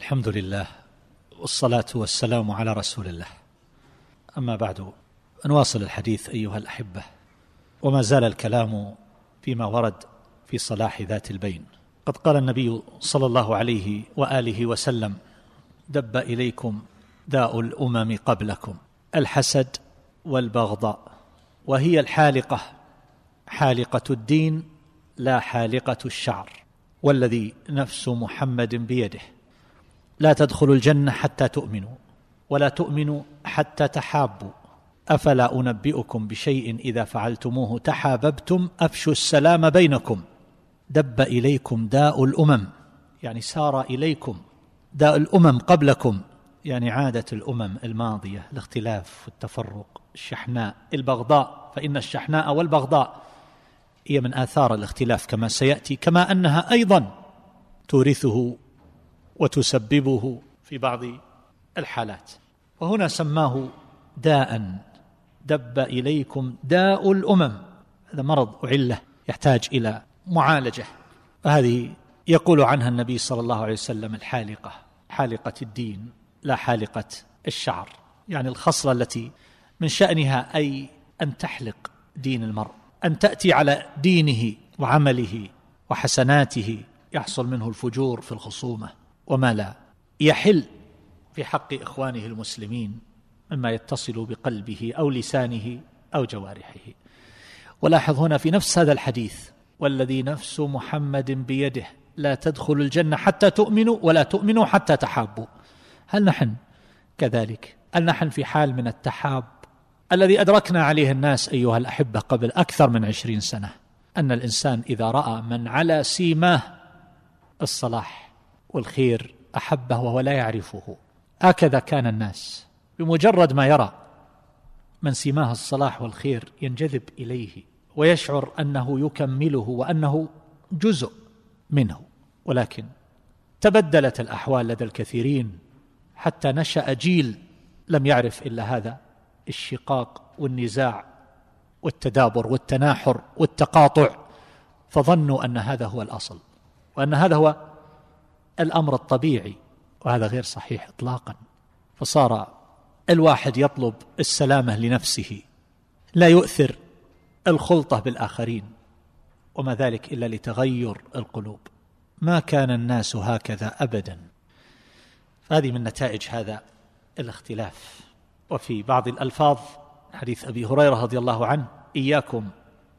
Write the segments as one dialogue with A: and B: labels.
A: الحمد لله والصلاة والسلام على رسول الله. أما بعد، نواصل الحديث أيها الأحبة، وما زال الكلام فيما ورد في صلاح ذات البين. قد قال النبي صلى الله عليه وآله وسلم: دب إليكم داء الأمم قبلكم، الحسد والبغضاء، وهي الحالقة، حالقة الدين لا حالقة الشعر، والذي نفس محمد بيده لا تدخلوا الجنة حتى تؤمنوا، ولا تؤمنوا حتى تحابوا، أفلا أنبئكم بشيء إذا فعلتموه تحاببتم، أفشوا السلام بينكم. دب إليكم داء الأمم، يعني سار إليكم داء الأمم قبلكم، يعني عادة الأمم الماضية، الاختلاف والتفرق، الشحناء، البغضاء، فإن الشحناء والبغضاء هي من آثار الاختلاف كما سيأتي، كما أنها أيضا تورثه وتسببه في بعض الحالات. وهنا سماه داء، دب إليكم داء الأمم، هذا مرض وعلة يحتاج إلى معالجة، وهذه يقول عنها النبي صلى الله عليه وسلم: الحالقة، حالقة الدين لا حالقة الشعر، يعني الخصلة التي من شأنها أي أن تحلق دين المرء، أن تأتي على دينه وعمله وحسناته يحصل منه الفجور في الخصومة وما لا يحل في حق إخوانه المسلمين مما يتصل بقلبه أو لسانه أو جوارحه. ولاحظ هنا في نفس هذا الحديث: والذي نفس محمد بيده لا تدخل الجنة حتى تؤمنوا، ولا تؤمنوا حتى تحابوا. هل نحن كذلك؟ هل نحن في حال من التحاب الذي أدركنا عليه الناس أيها الأحبة قبل أكثر من 20 سنة، أن الإنسان إذا رأى من على سيماه الصلاح والخير أحبه وهو لا يعرفه؟ هكذا كان الناس، بمجرد ما يرى من سيماه الصلاح والخير ينجذب إليه ويشعر أنه يكمله وأنه جزء منه. ولكن تبدلت الأحوال لدى الكثيرين حتى نشأ جيل لم يعرف إلا هذا الشقاق والنزاع والتدابر والتناحر والتقاطع، فظنوا أن هذا هو الأصل وأن هذا هو الأمر الطبيعي، وهذا غير صحيح إطلاقا. فصار الواحد يطلب السلامة لنفسه، لا يؤثر الخلطة بالآخرين، وما ذلك إلا لتغير القلوب. ما كان الناس هكذا أبدا. هذه من نتائج هذا الاختلاف. وفي بعض الألفاظ حديث أبي هريرة رضي الله عنه: إياكم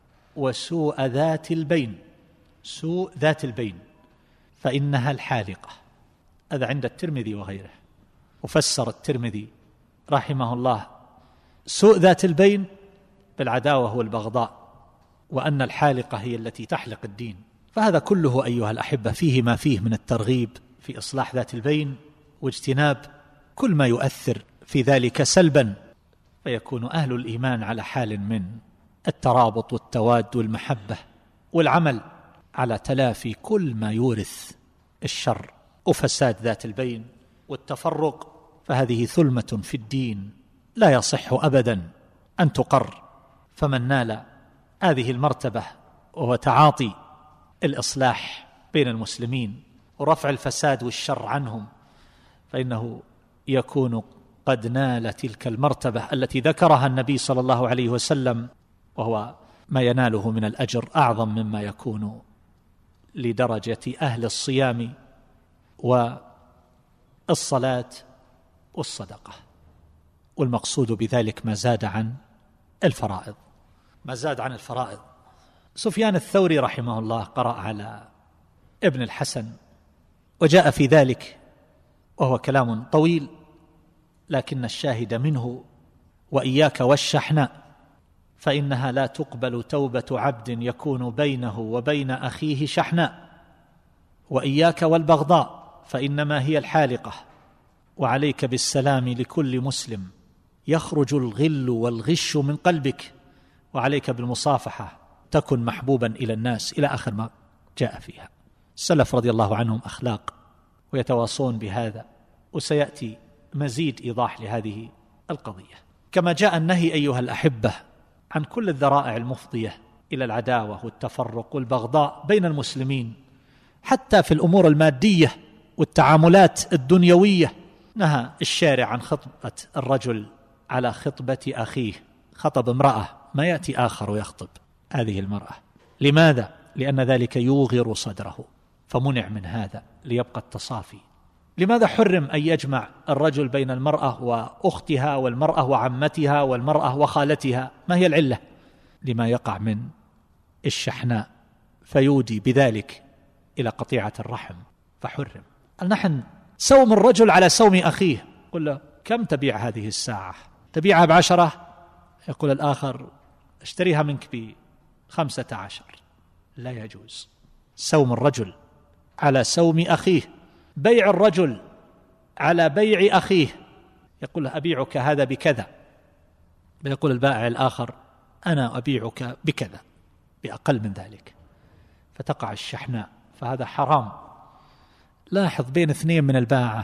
A: وسوء ذات البين، سوء ذات البين فإنها الحالقة. هذا عند الترمذي وغيره. وفسر الترمذي رحمه الله سوء ذات البين بالعداوة والبغضاء، وأن الحالقة هي التي تحلق الدين. فهذا كله أيها الأحبة فيه ما فيه من الترغيب في إصلاح ذات البين واجتناب كل ما يؤثر في ذلك سلبا، فيكون أهل الإيمان على حال من الترابط والتواد والمحبة، والعمل على تلافي كل ما يورث الشر وفساد ذات البين والتفرق. فهذه ثلمة في الدين لا يصح أبدا أن تقر. فمن نال هذه المرتبة وهو تعاطي الإصلاح بين المسلمين ورفع الفساد والشر عنهم، فإنه يكون قد نال تلك المرتبة التي ذكرها النبي صلى الله عليه وسلم، وهو ما يناله من الأجر أعظم مما يكون لدرجة أهل الصيام والصلاة والصدقة. والمقصود بذلك ما زاد عن الفرائض، ما زاد عن الفرائض. سفيان الثوري رحمه الله قرأ على ابن الحسن وجاء في ذلك، وهو كلام طويل، لكن الشاهد منه: وإياك والشحناء فإنها لا تقبل توبة عبد يكون بينه وبين أخيه شحناء، وإياك والبغضاء فإنما هي الحالقة، وعليك بالسلام لكل مسلم يخرج الغل والغش من قلبك، وعليك بالمصافحة تكن محبوبا إلى الناس، إلى آخر ما جاء فيها. السلف رضي الله عنهم أخلاق ويتواصون بهذا، وسيأتي مزيد إيضاح لهذه القضية. كما جاء النهي أيها الأحبة عن كل الذرائع المفضية إلى العداوة والتفرق والبغضاء بين المسلمين، حتى في الأمور المادية والتعاملات الدنيوية. نهى الشارع عن خطبة الرجل على خطبة أخيه، خطب امرأة ما يأتي آخر ويخطب هذه المرأة. لماذا؟ لأن ذلك يوغر صدره، فمنع من هذا ليبقى التصافي. لماذا حرم أن يجمع الرجل بين المرأة وأختها والمرأة وعمتها والمرأة وخالتها؟ ما هي العلة؟ لما يقع من الشحناء فيودي بذلك إلى قطيعة الرحم فحرم. نحن سوم الرجل على سوم أخيه، قل له كم تبيع هذه الساعة؟ تبيعها ب10؟ يقول الآخر اشتريها منك ب15. لا يجوز سوم الرجل على سوم أخيه، بيع الرجل على بيع أخيه. يقول له أبيعك هذا بكذا، يقول البائع الآخر أنا أبيعك بكذا بأقل من ذلك، فتقع الشحناء، فهذا حرام. لاحظ بين اثنين من الباعة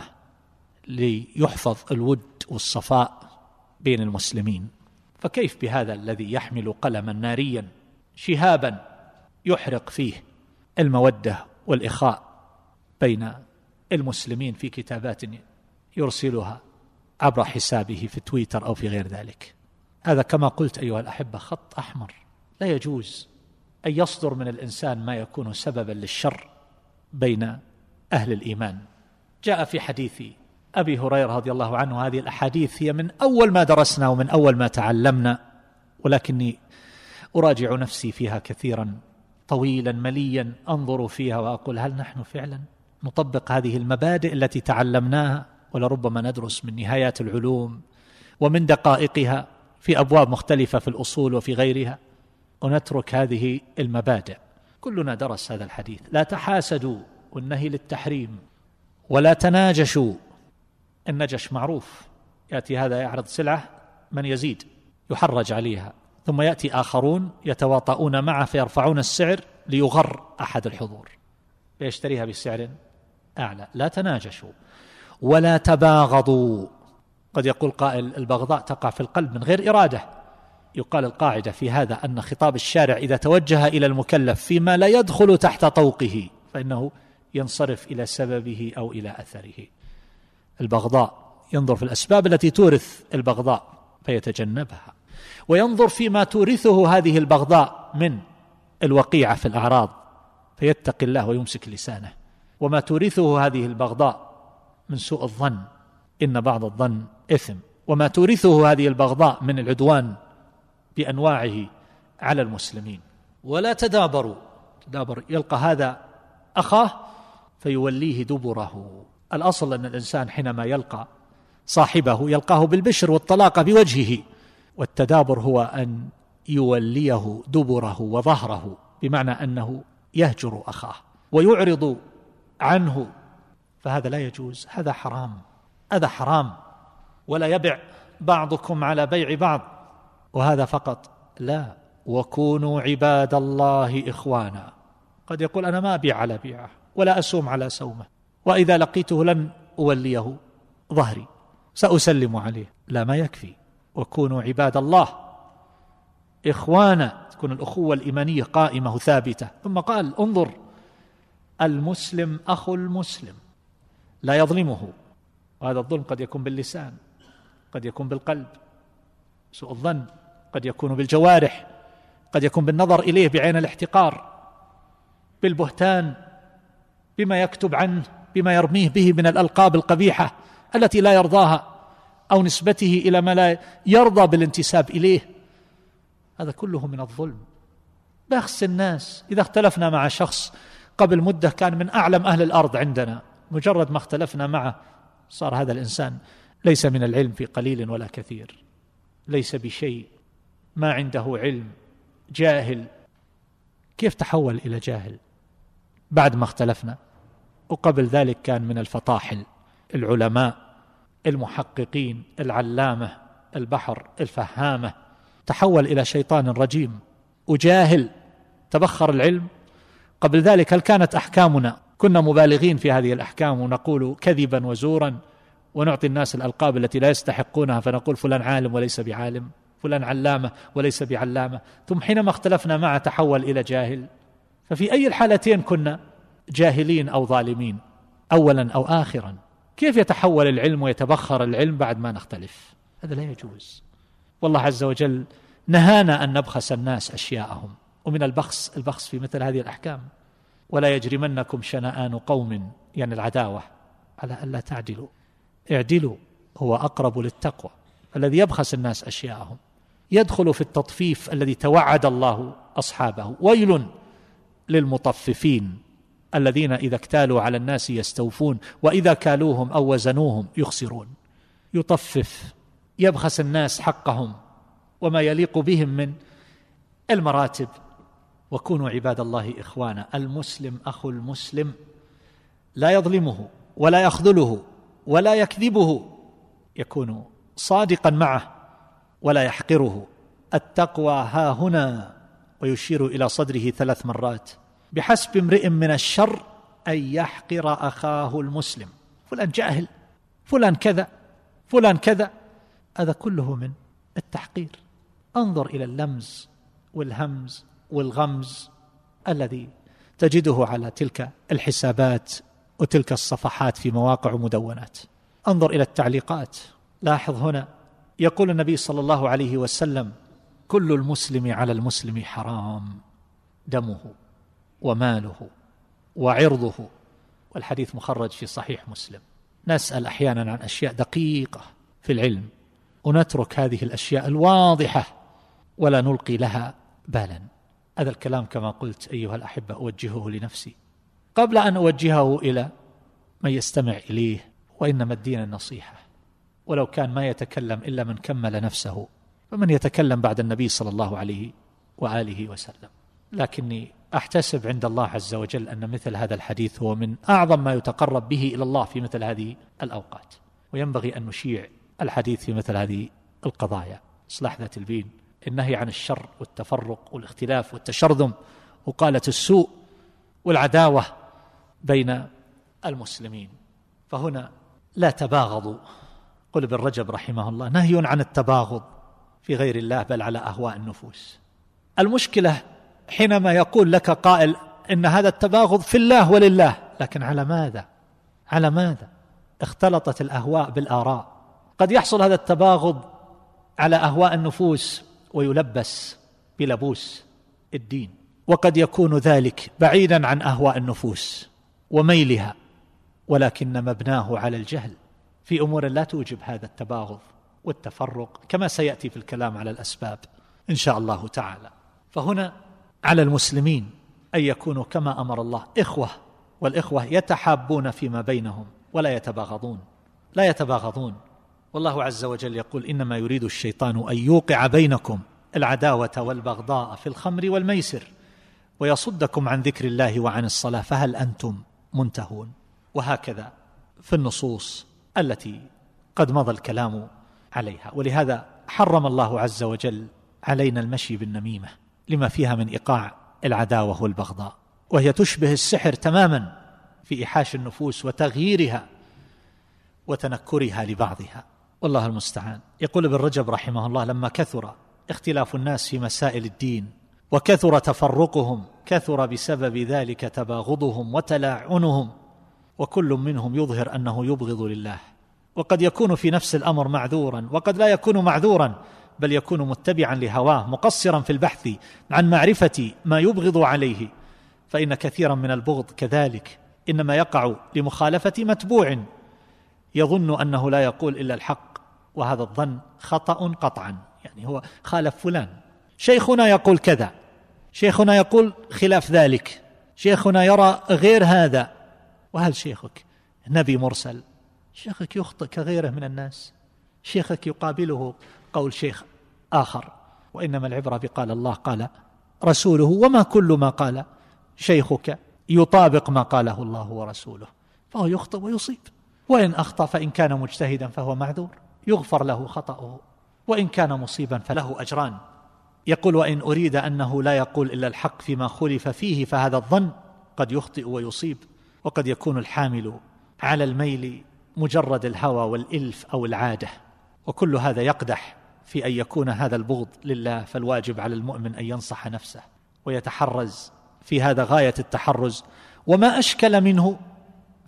A: ليحفظ الود والصفاء بين المسلمين، فكيف بهذا الذي يحمل قلما ناريا شهابا يحرق فيه المودة والإخاء بين المسلمين في كتابات يرسلها عبر حسابه في تويتر أو في غير ذلك؟ هذا كما قلت أيها الأحبة خط أحمر. لا يجوز أن يصدر من الإنسان ما يكون سببا للشر بين أهل الإيمان. جاء في حديث أبي هريرة رضي الله عنه، هذه الأحاديث هي من أول ما درسنا ومن أول ما تعلمنا، ولكني أراجع نفسي فيها كثيرا طويلا مليا، أنظر فيها وأقول هل نحن فعلا نطبق هذه المبادئ التي تعلمناها؟ ولربما ندرس من نهايات العلوم ومن دقائقها في أبواب مختلفة في الأصول وفي غيرها، ونترك هذه المبادئ. كلنا درس هذا الحديث: لا تحاسدوا، والنهي للتحريم، ولا تناجشوا. النجش معروف، يأتي هذا يعرض سلعة من يزيد يحرج عليها، ثم يأتي آخرون يتواطؤون معه فيرفعون السعر ليغر أحد الحضور فيشتريها بسعر أعلى. لا تناجشوا ولا تباغضوا. قد يقول قائل البغضاء تقع في القلب من غير إرادة. يقال القاعدة في هذا أن خطاب الشارع إذا توجه إلى المكلف فيما لا يدخل تحت طوقه فإنه ينصرف إلى سببه أو إلى أثره. البغضاء ينظر في الأسباب التي تورث البغضاء فيتجنبها، وينظر فيما تورثه هذه البغضاء من الوقيعة في الأعراض فيتقي الله ويمسك لسانه، وما تورثه هذه البغضاء من سوء الظن، إن بعض الظن إثم، وما تورثه هذه البغضاء من العدوان بأنواعه على المسلمين. ولا تدابروا، تدابر يلقى هذا أخاه فيوليه دبره. الأصل أن الإنسان حينما يلقى صاحبه يلقاه بالبشر والطلاقة بوجهه، والتدابر هو أن يوليه دبره وظهره، بمعنى أنه يهجر أخاه ويعرض عنه، فهذا لا يجوز، هذا حرام، هذا حرام. ولا يبع بعضكم على بيع بعض، وهذا فقط لا، وكونوا عباد الله إخوانا. قد يقول أنا ما أبيع على بيعه ولا أسوم على سومه، وإذا لقيته لن أوليه ظهري، سأسلم عليه. لا، ما يكفي. وكونوا عباد الله إخوانا، تكون الأخوة الإيمانية قائمة ثابتة. ثم قال انظر: المسلم أخو المسلم لا يظلمه. وهذا الظلم قد يكون باللسان، قد يكون بالقلب، سوء الظن قد يكون بالجوارح، قد يكون بالنظر إليه بعين الاحتقار، بالبهتان، بما يكتب عنه، بما يرميه به من الألقاب القبيحة التي لا يرضاها، أو نسبته إلى ما لا يرضى بالانتساب إليه. هذا كله من الظلم. بخس الناس. إذا اختلفنا مع شخص قبل مدة كان من أعلم أهل الأرض عندنا، مجرد ما اختلفنا معه صار هذا الإنسان ليس من العلم في قليل ولا كثير، ليس بشيء، ما عنده علم، جاهل. كيف تحول إلى جاهل بعد ما اختلفنا؟ وقبل ذلك كان من الفطاحل، العلماء، المحققين، العلامة، البحر، الفهامة. تحول إلى شيطان رجيم وجاهل، تبخر العلم. قبل ذلك هل كانت أحكامنا كنا مبالغين في هذه الأحكام ونقول كذبا وزورا ونعطي الناس الألقاب التي لا يستحقونها، فنقول فلان عالم وليس بعالم، فلان علامة وليس بعلامة. ثم حينما اختلفنا معه تحول إلى جاهل. ففي أي الحالتين كنا جاهلين أو ظالمين؟ أولا أو آخرا. كيف يتحول العلم ويتبخر العلم بعد ما نختلف؟ هذا لا يجوز. والله عز وجل نهانا أن نبخس الناس أشياءهم، ومن البخس في مثل هذه الأحكام. ولا يجرمنكم شنآن قوم، يعني العداوة، على ألا تعدلوا، اعدلوا هو أقرب للتقوى. الذي يبخس الناس أشياءهم يدخل في التطفيف الذي توعد الله أصحابه. ويل للمطففين الذين إذا اكتالوا على الناس يستوفون وإذا كالوهم أو وزنوهم يخسرون. يطفف، يبخس الناس حقهم وما يليق بهم من المراتب. وكونوا عباد الله إخوانا. المسلم أخو المسلم لا يظلمه ولا يخذله ولا يكذبه، يكون صادقا معه ولا يحقره. التقوى ها هنا، ويشير إلى صدره 3 مرات. بحسب امرئ من الشر أن يحقر أخاه المسلم. فلان جاهل، فلان كذا، فلان كذا، هذا كله من التحقير. انظر إلى اللمز والهمز والغمز الذي تجده على تلك الحسابات وتلك الصفحات في مواقع ومدونات. انظر إلى التعليقات. لاحظ هنا يقول النبي صلى الله عليه وسلم: كل المسلم على المسلم حرام، دمه وماله وعرضه. والحديث مخرج في صحيح مسلم. نسأل أحيانا عن أشياء دقيقة في العلم ونترك هذه الأشياء الواضحة ولا نلقي لها بالا. هذا الكلام كما قلت أيها الأحبة أوجهه لنفسي قبل أن أوجهه إلى من يستمع إليه. وإنما الدين النصيحة، ولو كان ما يتكلم إلا من كمل نفسه، فمن يتكلم بعد النبي صلى الله عليه وآله وسلم. لكني أحتسب عند الله عز وجل أن مثل هذا الحديث هو من أعظم ما يتقرب به إلى الله في مثل هذه الأوقات، وينبغي أن نشيع الحديث في مثل هذه القضايا: إصلاح ذات البين، النهي عن الشر والتفرق والاختلاف والتشرذم وقالة السوء والعداوة بين المسلمين. فهنا لا تباغضوا. قل ابن رجب رحمه الله: نهي عن التباغض في غير الله بل على أهواء النفوس. المشكلة حينما يقول لك قائل إن هذا التباغض في الله ولله، لكن على ماذا؟ على ماذا؟ اختلطت الأهواء بالآراء. قد يحصل هذا التباغض على أهواء النفوس ويلبس بلبوس الدين، وقد يكون ذلك بعيدا عن أهواء النفوس وميلها، ولكن مبناه على الجهل في أمور لا توجب هذا التباغض والتفرق، كما سيأتي في الكلام على الأسباب إن شاء الله تعالى. فهنا على المسلمين أن يكونوا كما أمر الله إخوة، والإخوة يتحابون فيما بينهم ولا يتباغضون، لا يتباغضون. والله عز وجل يقول: إنما يريد الشيطان أن يوقع بينكم العداوة والبغضاء في الخمر والميسر ويصدكم عن ذكر الله وعن الصلاة فهل أنتم منتهون. وهكذا في النصوص التي قد مضى الكلام عليها. ولهذا حرم الله عز وجل علينا المشي بالنميمة لما فيها من إيقاع العداوة والبغضاء، وهي تشبه السحر تماما في إيحاش النفوس وتغييرها وتنكرها لبعضها، والله المستعان. يقول ابن رجب رحمه الله: لما كثر اختلاف الناس في مسائل الدين وكثر تفرقهم كثر بسبب ذلك تباغضهم وتلاعنهم، وكل منهم يظهر أنه يبغض لله. وقد يكون في نفس الأمر معذورا وقد لا يكون معذورا، بل يكون متبعا لهواه مقصرا في البحث عن معرفة ما يبغض عليه. فإن كثيرا من البغض كذلك إنما يقع لمخالفة متبوع يظن أنه لا يقول إلا الحق، وهذا الظن خطأ قطعا. يعني هو خالف فلان، شيخنا يقول كذا، شيخنا يقول خلاف ذلك، شيخنا يرى غير هذا. وهل شيخك نبي مرسل؟ شيخك يخطئ كغيره من الناس، شيخك يقابله قول شيخ آخر. وإنما العبرة بقال الله قال رسوله، وما كل ما قال شيخك يطابق ما قاله الله ورسوله، فهو يخطئ ويصيب. وإن أخطأ فإن كان مجتهدا فهو معذور يغفر له خطأه، وإن كان مصيبا فله أجران. يقول: وإن أريد أنه لا يقول إلا الحق فيما خلف فيه فهذا الظن قد يخطئ ويصيب. وقد يكون الحامل على الميل مجرد الهوى والإلف أو العادة، وكل هذا يقدح في أن يكون هذا البغض لله. فالواجب على المؤمن أن ينصح نفسه ويتحرز في هذا غاية التحرز. وما أشكل منه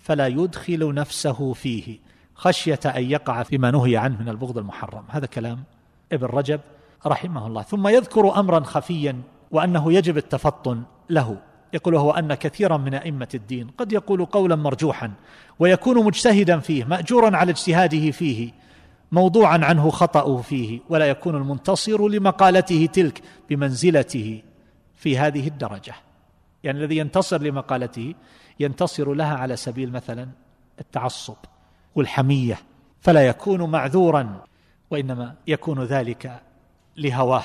A: فلا يدخل نفسه فيه خشية أن يقع فيما نهي عنه من البغض المحرم. هذا كلام ابن رجب رحمه الله. ثم يذكر أمرا خفيا وأنه يجب التفطن له، يقول هو أن كثيرا من أئمة الدين قد يقول قولا مرجوحا ويكون مجتهدا فيه مأجورا على اجتهاده فيه موضوعا عنه خطأه فيه، ولا يكون المنتصر لمقالته تلك بمنزلته في هذه الدرجة. يعني الذي ينتصر لمقالته ينتصر لها على سبيل مثلا التعصب والحمية، فلا يكون معذورا، وإنما يكون ذلك لهواه.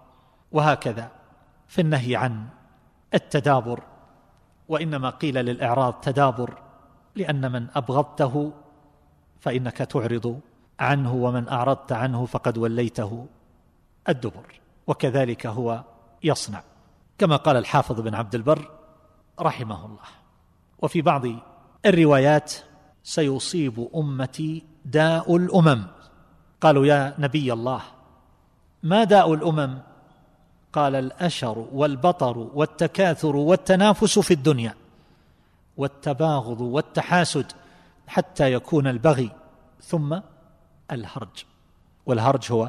A: وهكذا في النهي عن التدابر، وإنما قيل للإعراض تدابر لأن من أبغضته فإنك تعرض عنه، ومن أعرضت عنه فقد وليته الدبر. وكذلك هو يصنع، كما قال الحافظ بن عبد البر رحمه الله. وفي بعض الروايات سيصيب أمتي داء الأمم. قالوا يا نبي الله ما داء الأمم؟ قال الأشر والبطر والتكاثر والتنافس في الدنيا والتباغض والتحاسد حتى يكون البغي ثم الهرج. والهرج هو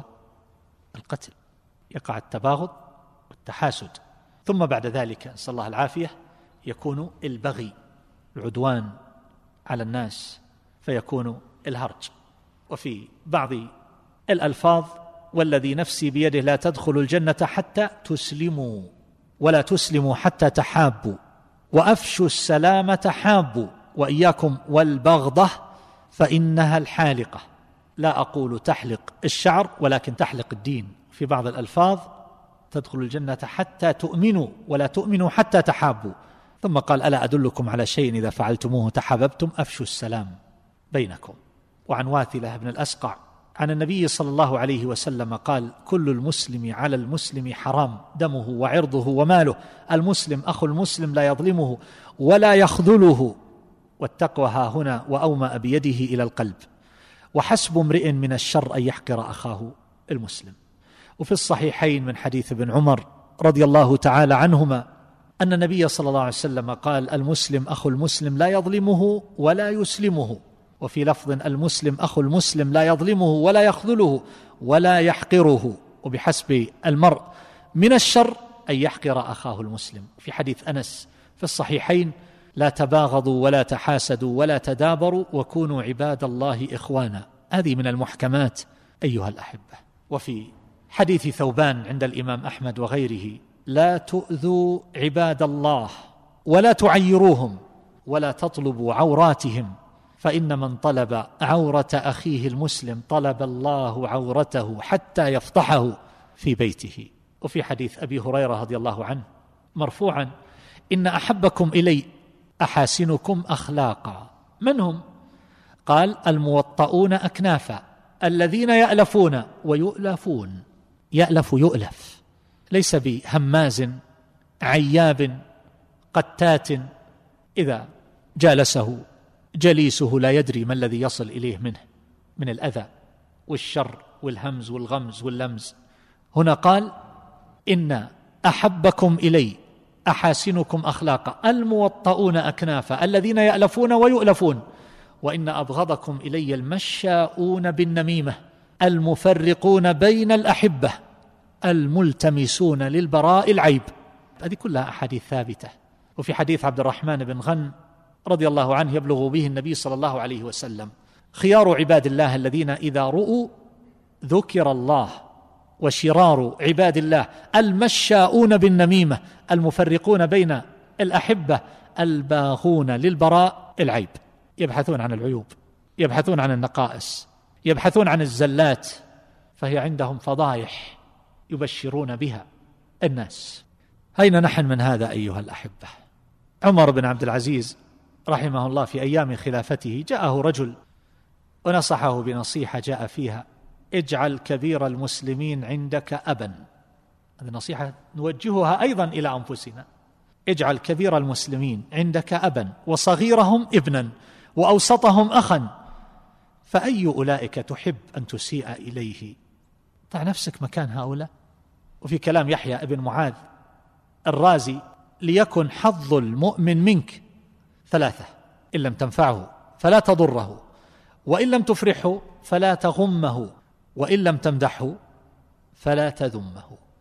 A: القتل، يقع التباغض والتحاسد، ثم بعد ذلك نسأل الله العافية يكون البغي، العدوان على الناس، فيكون الهرج. وفي بعض الألفاظ والذي نفسي بيده لا تدخلوا الجنة حتى تسلموا، ولا تسلموا حتى تحابوا، وأفشوا السلام تحابوا، وإياكم والبغضة فإنها الحالقة. لا أقول تحلق الشعر ولكن تحلق الدين. في بعض الألفاظ تدخلوا الجنة حتى تؤمنوا ولا تؤمنوا حتى تحابوا. ثم قال ألا أدلكم على شيء إذا فعلتموه تحاببتم؟ أفشوا السلام بينكم. وعن واثلة بن الأسقع عن النبي صلى الله عليه وسلم قال كل المسلم على المسلم حرام دمه وعرضه وماله، المسلم أخو المسلم لا يظلمه ولا يخذله، والتقوى ها هنا وأومأ بيده إلى القلب، وحسب امرئ من الشر أن يحقر أخاه المسلم. وفي الصحيحين من حديث ابن عمر رضي الله تعالى عنهما أن النبي صلى الله عليه وسلم قال المسلم أخو المسلم لا يظلمه ولا يسلمه، وفي لفظ المسلم أخو المسلم لا يظلمه ولا يخذله ولا يحقره، وبحسب المرء من الشر أن يحقر أخاه المسلم. في حديث أنس في الصحيحين لا تباغضوا ولا تحاسدوا ولا تدابروا وكونوا عباد الله إخوانا. هذه من المحكمات أيها الأحبة. وفي حديث ثوبان عند الإمام أحمد وغيره لا تؤذوا عباد الله ولا تعيروهم ولا تطلبوا عوراتهم، فإن من طلب عورة أخيه المسلم طلب الله عورته حتى يفضحه في بيته. وفي حديث أبي هريرة رضي الله عنه مرفوعا إن أحبكم إلي أحاسنكم أخلاقا. من هم؟ قال الموطؤون أكنافا، الذين يألفون ويؤلفون. يألف يؤلف، ليس بهماز عياب قتات إذا جالسه جليسه لا يدري ما الذي يصل إليه منه من الأذى والشر والهمز والغمز واللمز. هنا قال إن أحبكم إلي أحاسنكم أخلاقا الموطؤون أكنافا الذين يألفون ويؤلفون، وإن أبغضكم إلي المشاؤون بالنميمة المفرقون بين الأحبة الملتمسون للبراء العيب. هذه كلها أحاديث ثابتة. وفي حديث عبد الرحمن بن غن رضي الله عنه يبلغ به النبي صلى الله عليه وسلم خيار عباد الله الذين إذا رؤوا ذكر الله، وشرار عباد الله المشاؤون بالنميمة المفرقون بين الأحبة الباغون للبراء العيب، يبحثون عن العيوب، يبحثون عن النقائص، يبحثون عن الزلات، فهي عندهم فضائح يبشرون بها الناس. أين نحن من هذا أيها الأحبة؟ عمر بن عبد العزيز رحمه الله في أيام خلافته جاءه رجل ونصحه بنصيحة جاء فيها اجعل كبير المسلمين عندك أبا. هذه نصيحة نوجهها أيضا إلى أنفسنا. اجعل كبير المسلمين عندك أبا وصغيرهم ابنا وأوسطهم أخا، فأي أولئك تحب أن تسيء إليه؟ ضع نفسك مكان هؤلاء. وفي كلام يحيى ابن معاذ الرازي ليكن حظ المؤمن منك ثلاثة: إن لم تنفعه فلا تضره، وإن لم تفرحه فلا تغمه، وإن لم تمدحه فلا تذمه.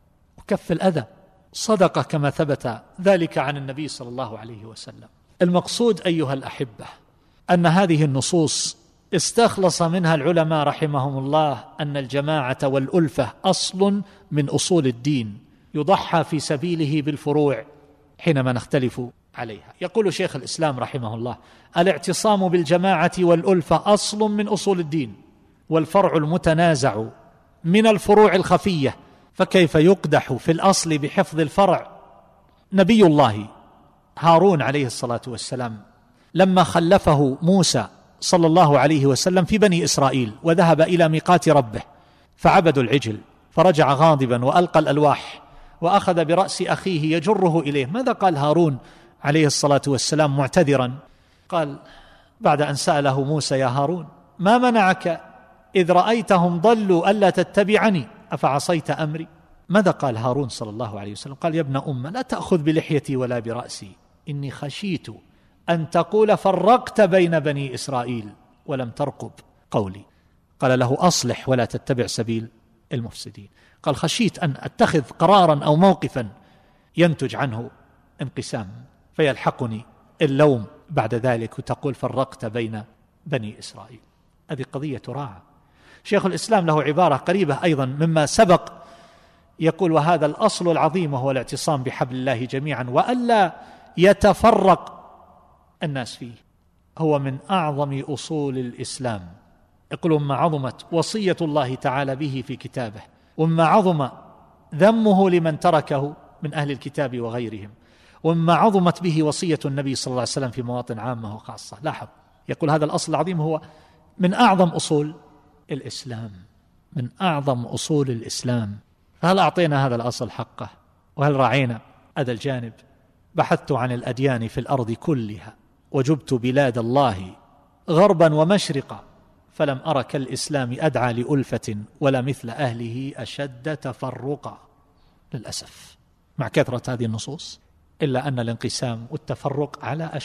A: وكف الأذى صدقة كما ثبت ذلك عن النبي صلى الله عليه وسلم. المقصود أيها الأحبة أن هذه النصوص استخلص منها العلماء رحمهم الله أن الجماعة والألفة أصل من أصول الدين يضحى في سبيله بالفروع حينما نختلف عليها. يقول شيخ الإسلام رحمه الله: الاعتصام بالجماعة والألفة أصل من أصول الدين، والفرع المتنازع من الفروع الخفية، فكيف يقدح في الأصل بحفظ الفرع؟ نبي الله هارون عليه الصلاة والسلام لما خلفه موسى صلى الله عليه وسلم في بني إسرائيل وذهب إلى ميقات ربه فعبدوا العجل، فرجع غاضبا وألقى الألواح وأخذ برأس أخيه يجره إليه. ماذا قال هارون عليه الصلاة والسلام معتذرا؟ قال بعد أن سأله موسى: يا هارون، ما منعك إذ رأيتهم ضلوا ألا تتبعني أفعصيت أمري؟ ماذا قال هارون صلى الله عليه وسلم؟ قال: يا ابن أم، لا تأخذ بلحيتي ولا برأسي، إني خشيت أن تقول فرقت بين بني إسرائيل ولم ترقب قولي. قال له: أصلح ولا تتبع سبيل المفسدين. قال: خشيت أن أتخذ قرارا أو موقفا ينتج عنه انقسام فيلحقني اللوم بعد ذلك وتقول فرقت بين بني إسرائيل. هذه قضية تراعى. شيخ الإسلام له عبارة قريبة أيضا مما سبق، يقول: وهذا الأصل العظيم وهو الاعتصام بحبل الله جميعا وألا يتفرق الناس فيه، هو من أعظم أصول الإسلام. يقول: وما عظمت وصية الله تعالى به في كتابه، وما عظم ذمه لمن تركه من أهل الكتاب وغيرهم، وما عظمت به وصية النبي صلى الله عليه وسلم في مواطن عامة وخاصة. لاحظ، يقول هذا الأصل العظيم هو من أعظم أصول الإسلام، من أعظم أصول الإسلام. فهل أعطينا هذا الأصل حقه؟ وهل راعينا هذا الجانب؟ بحثت عن الأديان في الأرض كلها وجبت بلاد الله غربا ومشرقا، فلم أر كالإسلام أدعى لألفة ولا مثل أهله أشد تفرقا. للأسف مع كثرة هذه النصوص، إلا أن الانقسام والتفرق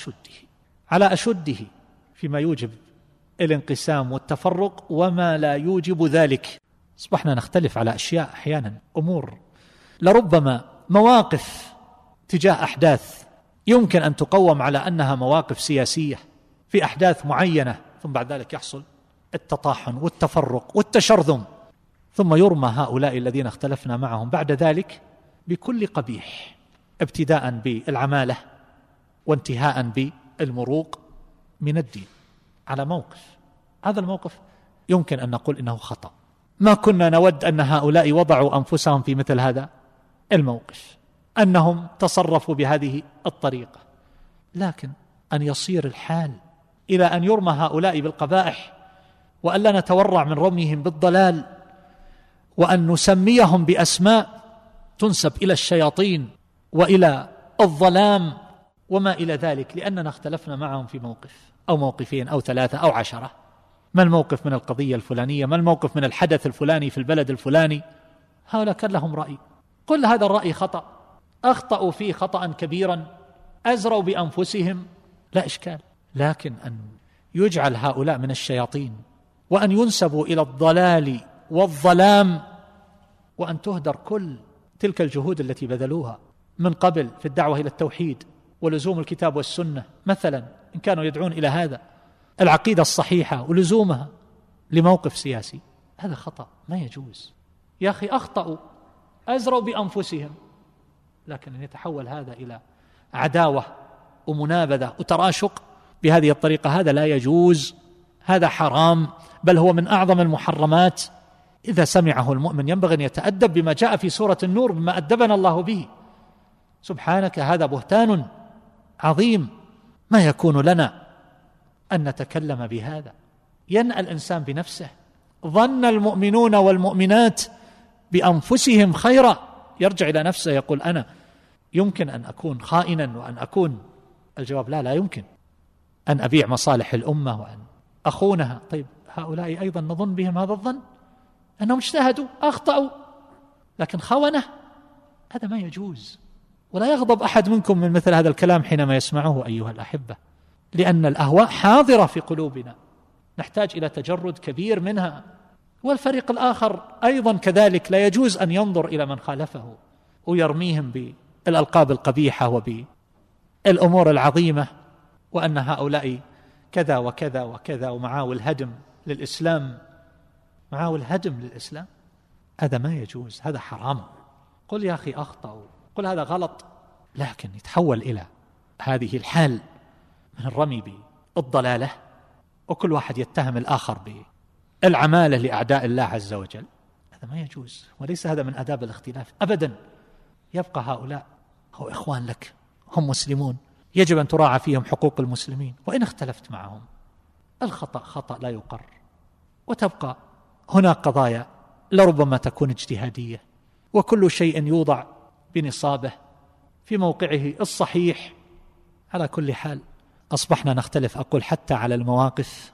A: على أشده فيما يوجب الانقسام والتفرق وما لا يوجب ذلك. أصبحنا نختلف على أشياء أحيانا، أمور لربما مواقف تجاه أحداث يمكن أن تقوم على أنها مواقف سياسية في أحداث معينة، ثم بعد ذلك يحصل التطاحن والتفرق والتشرذم، ثم يرمى هؤلاء الذين اختلفنا معهم بعد ذلك بكل قبيح، ابتداء بالعمالة وانتهاء بالمروق من الدين على موقف. هذا الموقف يمكن أن نقول إنه خطأ، ما كنا نود أن هؤلاء وضعوا أنفسهم في مثل هذا الموقف، أنهم تصرفوا بهذه الطريقة، لكن أن يصير الحال إلى أن يرمى هؤلاء بالقبائح وأن لا نتورع من رميهم بالضلال، وأن نسميهم بأسماء تنسب إلى الشياطين وإلى الظلام وما إلى ذلك، لأننا اختلفنا معهم في موقف أو موقفين أو 3 أو 10. ما الموقف من القضية الفلانية؟ ما الموقف من الحدث الفلاني في البلد الفلاني؟ هؤلاء كان لهم رأي، كل هذا الرأي خطأ، أخطأوا فيه خطأ كبيرا، أزروا بأنفسهم، لا إشكال. لكن أن يجعل هؤلاء من الشياطين وأن ينسبوا إلى الضلال والظلام، وأن تهدر كل تلك الجهود التي بذلوها من قبل في الدعوة إلى التوحيد ولزوم الكتاب والسنة مثلا، إن كانوا يدعون إلى هذا، العقيدة الصحيحة ولزومها لموقف سياسي، هذا خطأ ما يجوز. يا أخي أخطأوا، أزروا بأنفسهم، لكن أن يتحول هذا إلى عداوة ومنابذة وتراشق بهذه الطريقة، هذا لا يجوز، هذا حرام، بل هو من أعظم المحرمات. إذا سمعه المؤمن ينبغي أن يتأدب بما جاء في سورة النور، بما أدبنا الله به. سبحانك، هذا بهتان عظيم، ما يكون لنا أن نتكلم بهذا. ينأى الإنسان بنفسه، ظن المؤمنون والمؤمنات بأنفسهم خيرا، يرجع إلى نفسه يقول أنا يمكن أن أكون خائنا وأن أكون، الجواب لا يمكن أن أبيع مصالح الأمة وأن أخونها. طيب هؤلاء أيضا نظن بهم هذا الظن، أنهم اجتهدوا أخطأوا لكن خونة، هذا ما يجوز. ولا يغضب أحد منكم من مثل هذا الكلام حينما يسمعه أيها الأحبة، لأن الأهواء حاضرة في قلوبنا، نحتاج إلى تجرد كبير منها. والفريق الآخر أيضا كذلك لا يجوز أن ينظر إلى من خالفه ويرميهم بالألقاب القبيحة وبالأمور العظيمة، وأن هؤلاء كذا وكذا وكذا ومعاول هدم للإسلام، معاول هدم للإسلام. هذا ما يجوز، هذا حرام. قل يا أخي أخطأوا، قل هذا غلط، لكن يتحول إلى هذه الحال من الرمي بالضلالة، وكل واحد يتهم الآخر بالعمالة لأعداء الله عز وجل. هذا ما يجوز، وليس هذا من آداب الاختلاف أبدا. يبقى هؤلاء هو إخوان لك، هم مسلمون، يجب أن تراعى فيهم حقوق المسلمين، وإن اختلفت معهم الخطأ خطأ لا يقر. وتبقى هناك قضايا لربما تكون اجتهادية، وكل شيء يوضع بنصابه في موقعه الصحيح. على كل حال أصبحنا نختلف، أقول حتى على المواقف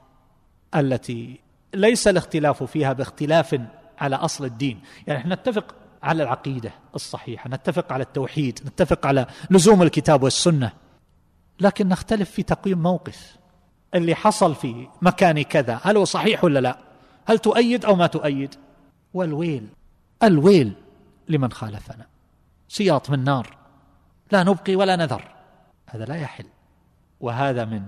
A: التي ليس الاختلاف فيها باختلاف على أصل الدين. يعني احنا نتفق على العقيدة الصحيحة، نتفق على التوحيد، نتفق على لزوم الكتاب والسنة، لكن نختلف في تقويم موقف. اللي حصل في مكان كذا هل هو صحيح ولا لا؟ هل تؤيد أو ما تؤيد؟ والويل الويل لمن خالفنا، سياط من نار، لا نبقي ولا نذر. هذا لا يحل، وهذا من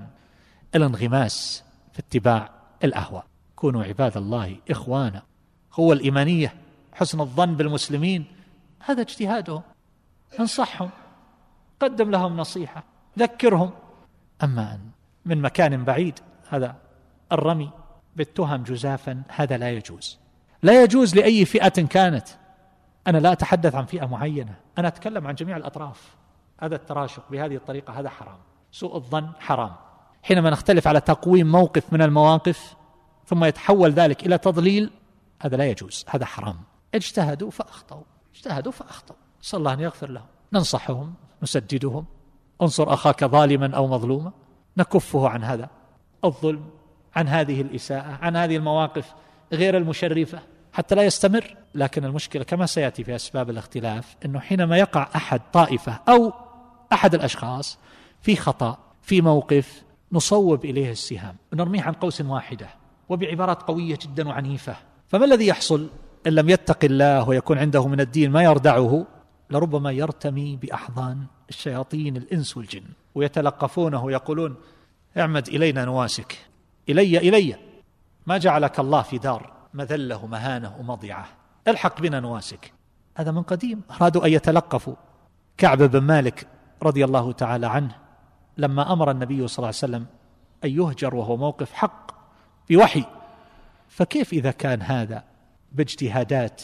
A: الانغماس في اتباع الأهواء. كونوا عباد الله إخوانا. هو الإيمانية حسن الظن بالمسلمين، هذا اجتهادهم، انصحهم، قدم لهم نصيحة، ذكرهم. أما أن من مكان بعيد هذا الرمي بالتهم جزافا، هذا لا يجوز، لا يجوز لأي فئة كانت. أنا لا أتحدث عن فئة معينة، أنا أتكلم عن جميع الأطراف. هذا التراشق بهذه الطريقة هذا حرام، سوء الظن حرام. حينما نختلف على تقويم موقف من المواقف ثم يتحول ذلك إلى تضليل، هذا لا يجوز، هذا حرام. اجتهدوا فأخطأوا، اجتهدوا فأخطأوا، صلى الله أن يغفر لهم، ننصحهم، نسددهم. انصر أخاك ظالما أو مظلوما، نكفه عن هذا الظلم، عن هذه الإساءة، عن هذه المواقف غير المشرفة حتى لا يستمر. لكن المشكلة كما سيأتي في أسباب الاختلاف أنه حينما يقع أحد طائفة أو أحد الأشخاص في خطأ في موقف، نصوب إليه السهام ونرميه عن قوس واحدة وبعبارات قوية جدا وعنيفة. فما الذي يحصل إن لم يتق الله ويكون عنده من الدين ما يردعه؟ لربما يرتمي بأحضان الشياطين الإنس والجن، ويتلقفونه ويقولون اعمد إلينا نواسك، إلي ما جعلك الله في دار مذلة ومهانة ومضيعة، الحق بنا نواسك. هذا من قديم أرادوا أن يتلقفوا. كعب بن مالك رضي الله تعالى عنه لما أمر النبي صلى الله عليه وسلم أن يهجر وهو موقف حق بوحي، فكيف إذا كان هذا باجتهادات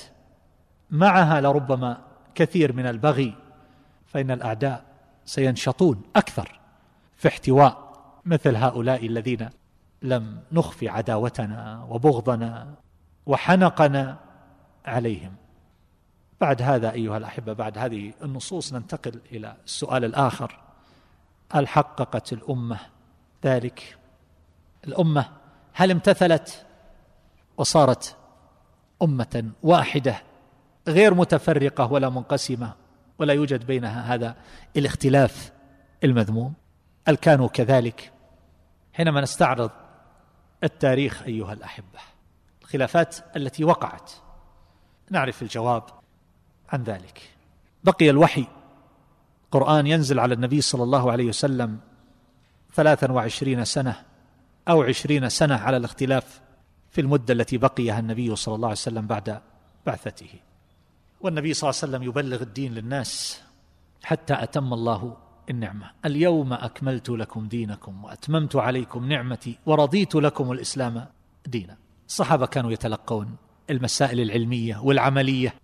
A: معها لربما كثير من البغي، فإن الأعداء سينشطون أكثر في احتواء مثل هؤلاء الذين لم نخفي عداوتنا وبغضنا وحنقنا عليهم. بعد هذا أيها الأحبة، بعد هذه النصوص ننتقل إلى السؤال الآخر: هل حققت الأمة ذلك؟ الأمة هل امتثلت وصارت أمة واحدة غير متفرقة ولا منقسمة ولا يوجد بينها هذا الاختلاف المذموم؟ هل كانوا كذلك؟ حينما نستعرض التاريخ أيها الأحبة، الخلافات التي وقعت، نعرف الجواب عن ذلك. بقي الوحي القرآن ينزل على النبي صلى الله عليه وسلم 23 سنة أو 20 سنة على الاختلاف في المدة التي بقيها النبي صلى الله عليه وسلم بعد بعثته. والنبي صلى الله عليه وسلم يبلغ الدين للناس حتى أتم الله النعمة. اليوم أكملت لكم دينكم وأتممت عليكم نعمتي ورضيت لكم الإسلام دينا. الصحابة كانوا يتلقون المسائل العلمية والعملية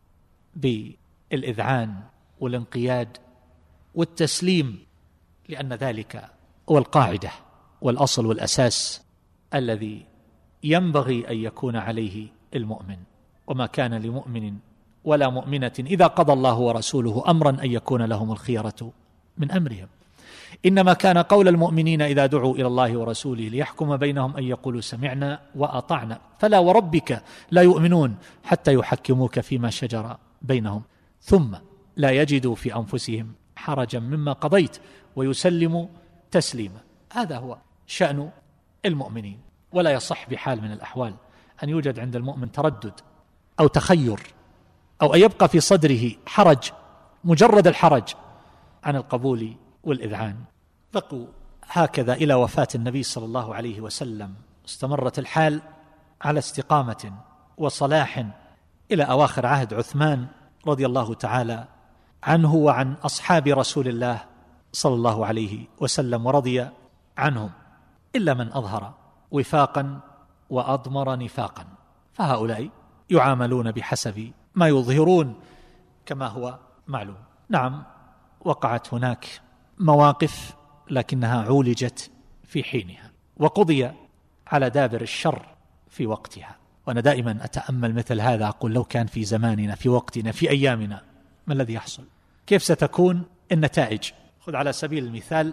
A: بالإذعان والانقياد والتسليم، لأن ذلك هو القاعدة والأصل والأساس الذي ينبغي أن يكون عليه المؤمن. وما كان لمؤمن ولا مؤمنة إذا قضى الله ورسوله أمرا أن يكون لهم الخيرة من أمرهم. إنما كان قول المؤمنين إذا دعوا إلى الله ورسوله ليحكم بينهم أن يقولوا سمعنا وأطعنا فلا وربك لا يؤمنون حتى يحكموك فيما شجر بينهم ثم لا يجدوا في أنفسهم حرجا مما قضيت ويسلموا تسليما. هذا هو شأن المؤمنين. ولا يصح بحال من الأحوال أن يوجد عند المؤمن تردد أو تخير أو أن يبقى في صدره حرج، مجرد الحرج عن القبول والإذعان. بقوا هكذا إلى وفاة النبي صلى الله عليه وسلم، استمرت الحال على استقامة وصلاح إلى أواخر عهد عثمان رضي الله تعالى عنه وعن أصحاب رسول الله صلى الله عليه وسلم ورضي عنهم، إلا من أظهر وفاقا وأضمر نفاقا، فهؤلاء يعاملون بحسب ما يظهرون كما هو معلوم. نعم، وقعت هناك مواقف لكنها عولجت في حينها وقضي على دابر الشر في وقتها. وأنا دائما أتأمل مثل هذا، أقول لو كان في زماننا، في وقتنا، في أيامنا، ما الذي يحصل؟ كيف ستكون النتائج؟ خذ على سبيل المثال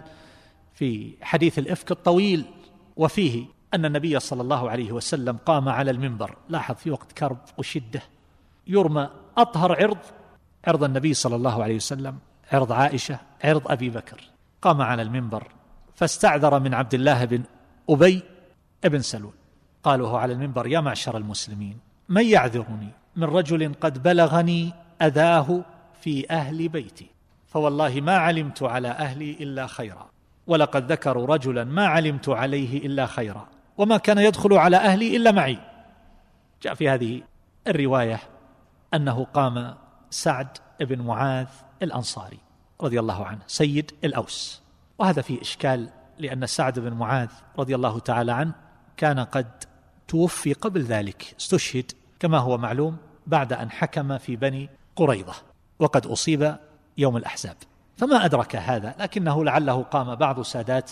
A: في حديث الإفك الطويل، وفيه أن النبي صلى الله عليه وسلم قام على المنبر، لاحظ في وقت كرب وشدة يرمى أطهر عرض النبي صلى الله عليه وسلم، عرض عائشة، عرض أبي بكر، قام على المنبر فاستعذر من عبد الله بن أبي ابن سلول، قالوا هو على المنبر: يا معشر المسلمين، من يعذرني من رجل قد بلغني أذاه في أهل بيتي، فوالله ما علمت على أهلي إلا خيرا، ولقد ذكروا رجلا ما علمت عليه إلا خيرا، وما كان يدخل على أهلي إلا معي. جاء في هذه الرواية أنه قام سعد بن معاذ الأنصاري رضي الله عنه سيد الأوس، وهذا فيه إشكال، لأن سعد بن معاذ رضي الله تعالى عنه كان قد توفي قبل ذلك، استشهد كما هو معلوم بعد أن حكم في بني قريظة، وقد أصيب يوم الأحزاب، فما أدرك هذا، لكنه لعله قام بعض سادات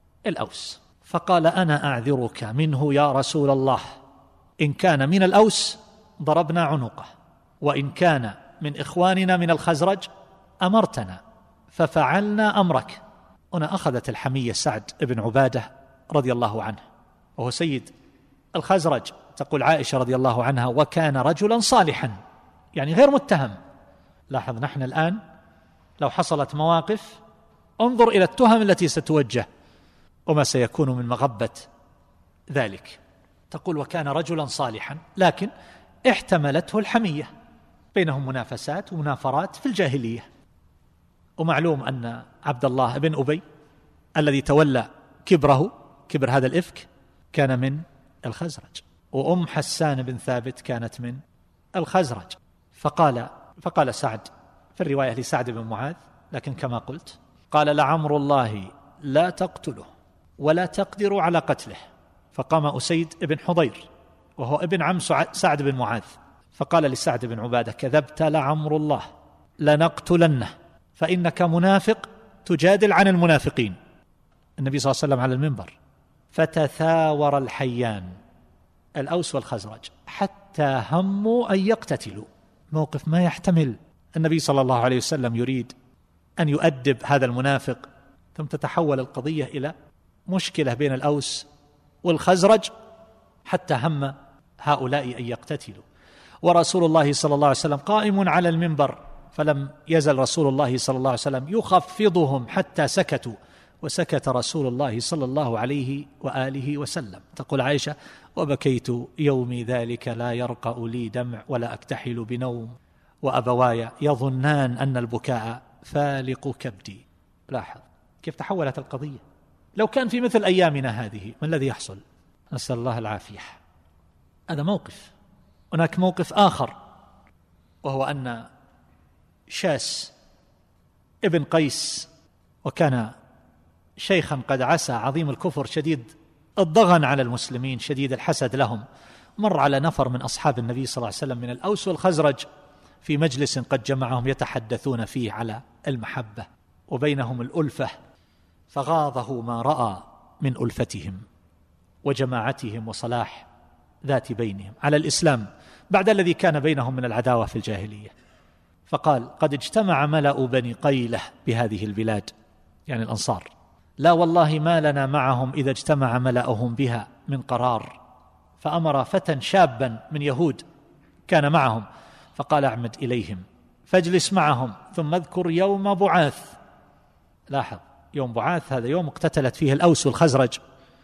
A: الأوس فقال: أنا أعذرك منه يا رسول الله، إن كان من الأوس ضربنا عنقه، وإن كان من إخواننا من الخزرج أمرتنا ففعلنا أمرك. هنا أخذت الحمية سعد بن عبادة رضي الله عنه، وهو سيد الخزرج، تقول عائشة رضي الله عنها: وكان رجلا صالحا، يعني غير متهم. لاحظ نحن الآن لو حصلت مواقف، انظر إلى التهم التي ستوجه وما سيكون من مغبة ذلك. تقول وكان رجلا صالحا، لكن احتملته الحمية، بينهم منافسات ومنافرات في الجاهلية. ومعلوم أن عبد الله بن أبي الذي تولى كبر هذا الإفك كان من الخزرج، وأم حسان بن ثابت كانت من الخزرج. فقال سعد في الرواية لسعد بن معاذ، لكن كما قلت قال: لعمر الله لا تقتله ولا تقدر على قتله. فقام أسيد بن حضير وهو ابن عم سعد بن معاذ، فقال لسعد بن عبادة: كذبت لعمر الله، لنقتلنه، فإنك منافق تجادل عن المنافقين. النبي صلى الله عليه وسلم على المنبر، فتثاور الحيان الأوس والخزرج حتى هموا أن يقتتلوا. موقف ما يحتمل. النبي صلى الله عليه وسلم يريد أن يؤدب هذا المنافق، ثم تتحول القضية إلى مشكلة بين الأوس والخزرج حتى هم هؤلاء أن يقتتلوا، ورسول الله صلى الله عليه وسلم قائم على المنبر، فلم يزل رسول الله صلى الله عليه وسلم يخفضهم حتى سكتوا، وسكت رسول الله صلى الله عليه وآله وسلم. تقول عائشة: وبكيت يومي ذلك لا يرقأ لي دمع ولا أكتحل بنوم، وأبواي يظنان أن البكاء فالق كبدي. لاحظ كيف تحولت القضية. لو كان في مثل أيامنا هذه ما الذي يحصل؟ نسأل الله العافية. هذا موقف. هناك موقف آخر، وهو أن شاس ابن قيس، وكان شيخا قد عسى، عظيم الكفر، شديد الضغن على المسلمين، شديد الحسد لهم، مر على نفر من أصحاب النبي صلى الله عليه وسلم من الأوس والخزرج في مجلس قد جمعهم يتحدثون فيه على المحبة وبينهم الألفة، فغاضه ما رأى من ألفتهم وجماعتهم وصلاح ذات بينهم على الإسلام بعد الذي كان بينهم من العداوة في الجاهلية، فقال: قد اجتمع ملأ بني قيلة بهذه البلاد، يعني الأنصار، لا والله ما لنا معهم إذا اجتمع ملأهم بها من قرار. فأمر فتى شابا من يهود كان معهم، فقال: اعمد إليهم فاجلس معهم، ثم اذكر يوم بعاث. لاحظ، يوم بعاث هذا يوم اقتتلت فيه الأوس والخزرج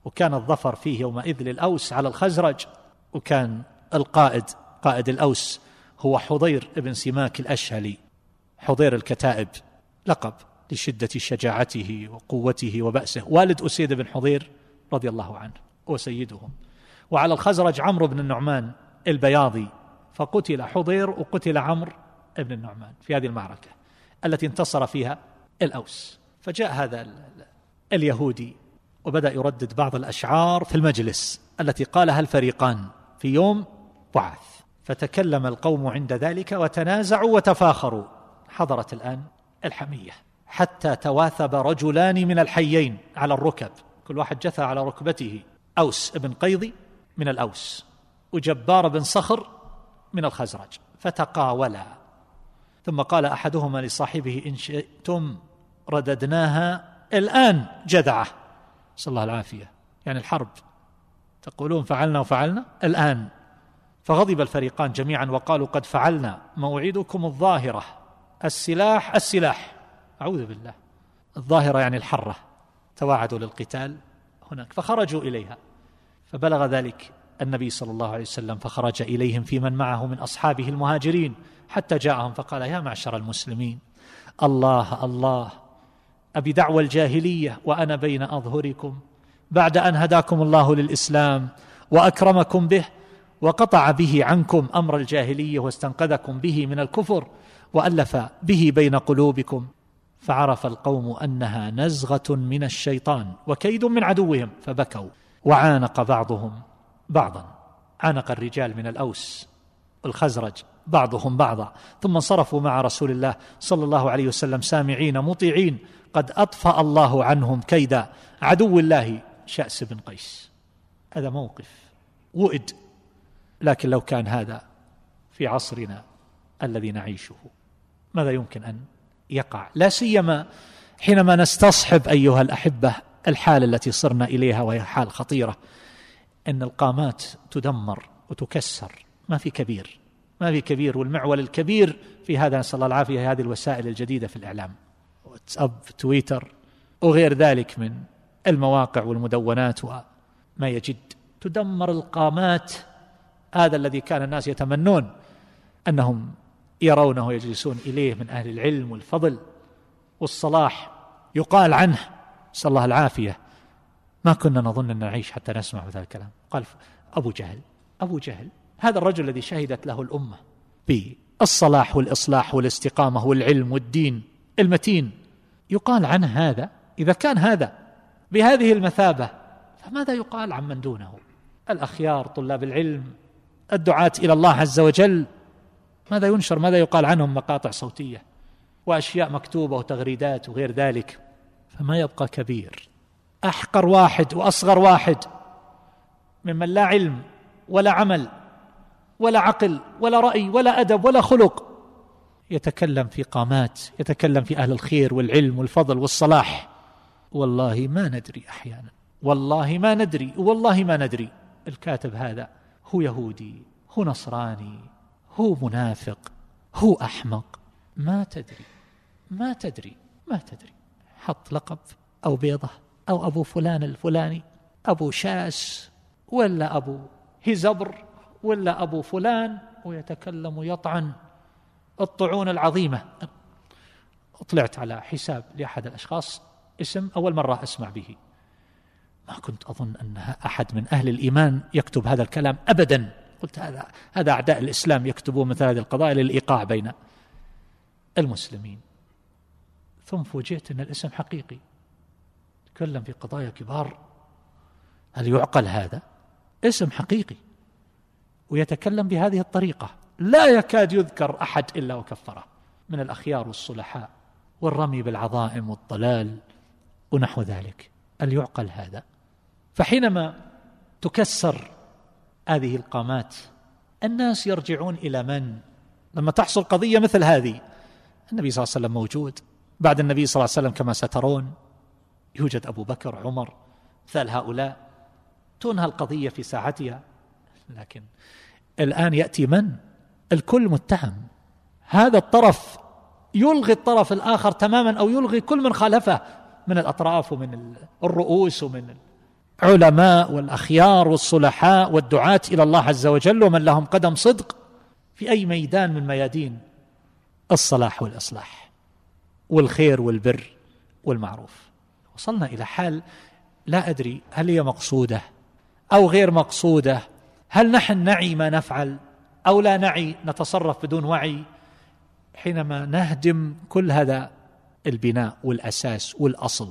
A: وكان الظفر فيه يومئذ للأوس على الخزرج، وكان قائد الأوس هو حضير بن سماك الأشهلي، حضير الكتائب، لقب لشدة شجاعته وقوته وبأسه، والد أسيد بن حضير رضي الله عنه وسيدهم. وعلى الخزرج عمرو بن النعمان البياضي، فقتل حضير وقتل عمرو بن النعمان في هذه المعركة التي انتصر فيها الأوس. فجاء هذا اليهودي وبدأ يردد بعض الأشعار في المجلس التي قالها الفريقان في يوم بعث، فتكلم القوم عند ذلك وتنازعوا وتفاخروا. حضرت الآن الحمية حتى تواثب رجلان من الحيين على الركب، كل واحد جثى على ركبته، أوس بن قيضي من الأوس وجبار بن صخر من الخزرج، فتقاولا. ثم قال أحدهما لصاحبه: إن شئتم رددناها الآن جذعة. صلى الله العافية، يعني الحرب تقولون فعلنا وفعلنا الآن. فغضب الفريقان جميعا وقالوا: قد فعلنا، موعدكم الظاهرة، السلاح. أعوذ بالله، الظاهرة يعني الحرة. تواعدوا للقتال هناك، فخرجوا إليها. فبلغ ذلك النبي صلى الله عليه وسلم، فخرج إليهم في من معه من أصحابه المهاجرين حتى جاءهم فقال: يا معشر المسلمين، الله أبي دعوى الجاهلية وأنا بين أظهركم بعد أن هداكم الله للإسلام وأكرمكم به وقطع به عنكم أمر الجاهلية واستنقذكم به من الكفر وألف به بين قلوبكم. فعرف القوم أنها نزغة من الشيطان وكيد من عدوهم، فبكوا وعانق بعضهم بعضا. عانق الرجال من الأوس والخزرج بعضهم بعضا، ثم انصرفوا مع رسول الله صلى الله عليه وسلم سامعين مطيعين، قد أطفأ الله عنهم كيد عدو الله شأس بن قيس. هذا موقف وئد، لكن لو كان هذا في عصرنا الذي نعيشه ماذا يمكن أن يقع؟ لا سيما حينما نستصحب أيها الأحبة الحال التي صرنا إليها، وهي حال خطيرة، أن القامات تدمر وتكسر، ما في كبير. والمعول الكبير في هذا، نسأل الله العافية، هذه الوسائل الجديدة في الإعلام، واتساب، تويتر وغير ذلك من المواقع والمدونات وما يجد، تدمر القامات. هذا الذي كان الناس يتمنون أنهم يرونه ويجلسون إليه من أهل العلم والفضل والصلاح، يقال عنه نسأل الله العافية: ما كنا نظن أن نعيش حتى نسمع مثل الكلام. قال أبو جهل هذا الرجل الذي شهدت له الأمة بالصلاح والإصلاح والاستقامة والعلم والدين المتين، يقال عنه هذا. إذا كان هذا بهذه المثابة، فماذا يقال عن من دونه؟ الأخيار، طلاب العلم، الدعاة إلى الله عز وجل، ماذا ينشر؟ ماذا يقال عنهم؟ مقاطع صوتية وأشياء مكتوبة وتغريدات وغير ذلك. فما يبقى كبير، أحقر واحد وأصغر واحد ممن لا علم ولا عمل ولا عقل ولا رأي ولا أدب ولا خلق، يتكلم في قامات، يتكلم في أهل الخير والعلم والفضل والصلاح. والله ما ندري، أحيانا والله ما ندري الكاتب هذا هو يهودي، هو نصراني، هو منافق، هو أحمق، ما تدري. حط لقب أو بيضة أو أبو فلان الفلاني، أبو شاس ولا أبو هزبر ولا أبو فلان، ويتكلم ويطعن الطعون العظيمة. طلعت على حساب لأحد الأشخاص، اسم أول مرة أسمع به، ما كنت أظن أن أحد من أهل الإيمان يكتب هذا الكلام أبدا. قلت هذا أعداء الإسلام يكتبون مثل هذه القضايا للإيقاع بين المسلمين. ثم فوجئت أن الاسم حقيقي، تكلم في قضايا كبار. هل يعقل هذا؟ اسم حقيقي ويتكلم بهذه الطريقة، لا يكاد يذكر أحد إلا وكفره من الأخيار والصلحاء والرمي بالعظائم والضلال ونحو ذلك. هل يعقل هذا؟ فحينما تكسر هذه القامات، الناس يرجعون إلى من؟ لما تحصل قضية مثل هذه، النبي صلى الله عليه وسلم موجود، بعد النبي صلى الله عليه وسلم كما سترون يوجد أبو بكر، عمر، مثال هؤلاء، تنهى القضية في ساعتها. لكن الآن يأتي من؟ الكل متهم، هذا الطرف يلغي الطرف الآخر تماما، أو يلغي كل من خالفه من الأطراف ومن الرؤوس ومن علماء والأخيار والصلحاء والدعاة إلى الله عز وجل ومن لهم قدم صدق في أي ميدان من ميادين الصلاح والإصلاح والخير والبر والمعروف. وصلنا إلى حال لا أدري هل هي مقصودة أو غير مقصودة، هل نحن نعي ما نفعل أو لا نعي، نتصرف بدون وعي حينما نهدم كل هذا البناء والأساس والأصل.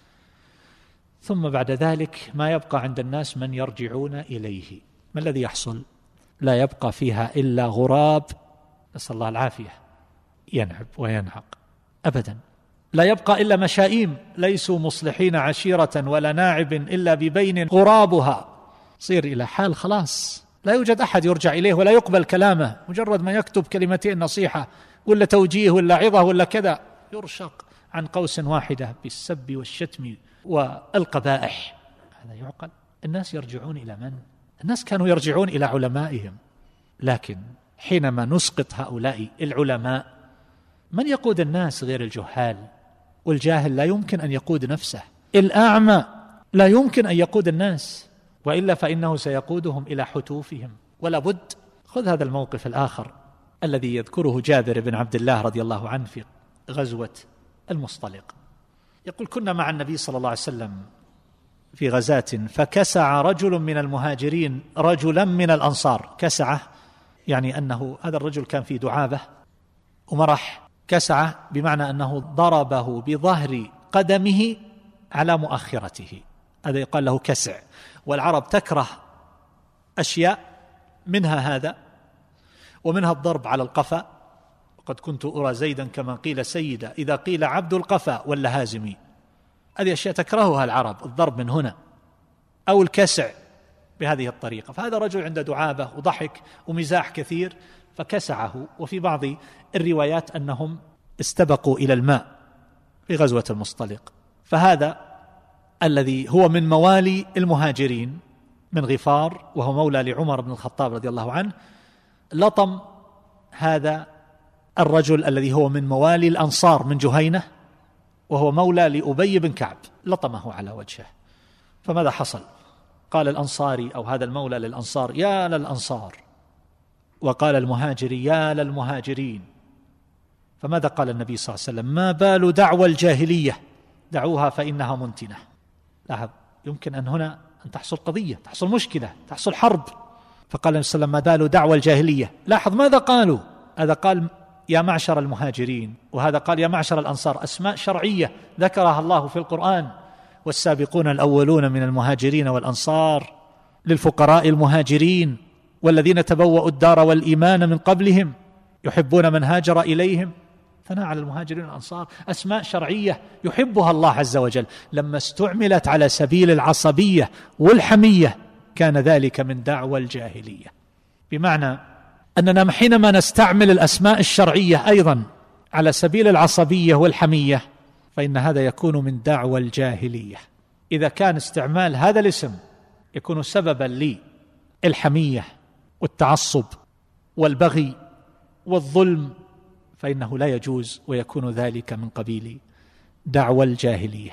A: ثم بعد ذلك ما يبقى عند الناس من يرجعون إليه. ما الذي يحصل؟ لا يبقى فيها إلا غراب، نسأل الله العافية، ينعب وينعق أبدا. لا يبقى إلا مشائيم ليسوا مصلحين عشيرة ولا ناعب إلا ببين غرابها. صير إلى حال خلاص لا يوجد أحد يرجع إليه ولا يقبل كلامه، مجرد ما يكتب كلمتين نصيحة ولا توجيه ولا عظة ولا كذا يرشق عن قوس واحدة بالسب والشتم والقبائح. هذا يعقل؟ الناس يرجعون إلى من؟ الناس كانوا يرجعون إلى علمائهم، لكن حينما نسقط هؤلاء العلماء من يقود الناس غير الجهال؟ والجاهل لا يمكن أن يقود نفسه، الأعمى لا يمكن أن يقود الناس، وإلا فإنه سيقودهم إلى حتوفهم ولا بد. خذ هذا الموقف الآخر الذي يذكره جابر بن عبد الله رضي الله عنه في غزوة المصطلق. يقول: كنا مع النبي صلى الله عليه وسلم في غزاة فكسع رجل من المهاجرين رجلا من الأنصار. كسعه يعني أنه هذا الرجل كان في دعابة ومرح، كسعه بمعنى أنه ضربه بظهر قدمه على مؤخرته، هذا يقال له كسع. والعرب تكره أشياء منها هذا ومنها الضرب على القفا. وقد كنت أرى زيدا كما قيل سيدا إذا قيل عبد القفا ولا هازمي. هذه أشياء تكرهها العرب، الضرب من هنا أو الكسع بهذه الطريقة. فهذا رجل عنده دعابة وضحك ومزاح كثير فكسعه. وفي بعض الروايات أنهم استبقوا إلى الماء في غزوة المصطلق. فهذا الذي هو من موالي المهاجرين من غفار وهو مولى لعمر بن الخطاب رضي الله عنه، لطم هذا الرجل الذي هو من موالي الأنصار من جهينة وهو مولى لأبي بن كعب، لطمه على وجهه. فماذا حصل؟ قال الأنصاري أو هذا المولى للأنصار: يا للأنصار، وقال المهاجري: يا للمهاجرين. فماذا قال النبي صلى الله عليه وسلم؟ ما بال دعوى الجاهلية، دعوها فإنها منتنة. لاحظ، يمكن أن هنا أن تحصل قضية، تحصل مشكلة، تحصل حرب. فقال النبي صلى الله عليه وسلم: ما بال دعوى الجاهلية. لاحظ ماذا قالوا؟ هذا قال يا معشر المهاجرين، وهذا قال يا معشر الأنصار، أسماء شرعية ذكرها الله في القرآن: والسابقون الأولون من المهاجرين والأنصار للفقراء المهاجرين والذين تبوأوا الدار والإيمان من قبلهم يحبون من هاجر إليهم. ثناء على المهاجرين والأنصار، أسماء شرعية يحبها الله عز وجل. لما استعملت على سبيل العصبية والحمية كان ذلك من دعوى الجاهلية، بمعنى أننا حينما نستعمل الأسماء الشرعية أيضا على سبيل العصبية والحمية فإن هذا يكون من دعوى الجاهلية. إذا كان استعمال هذا الاسم يكون سببا للحمية والتعصب والبغي والظلم فإنه لا يجوز، ويكون ذلك من قبيل دعوى الجاهلية.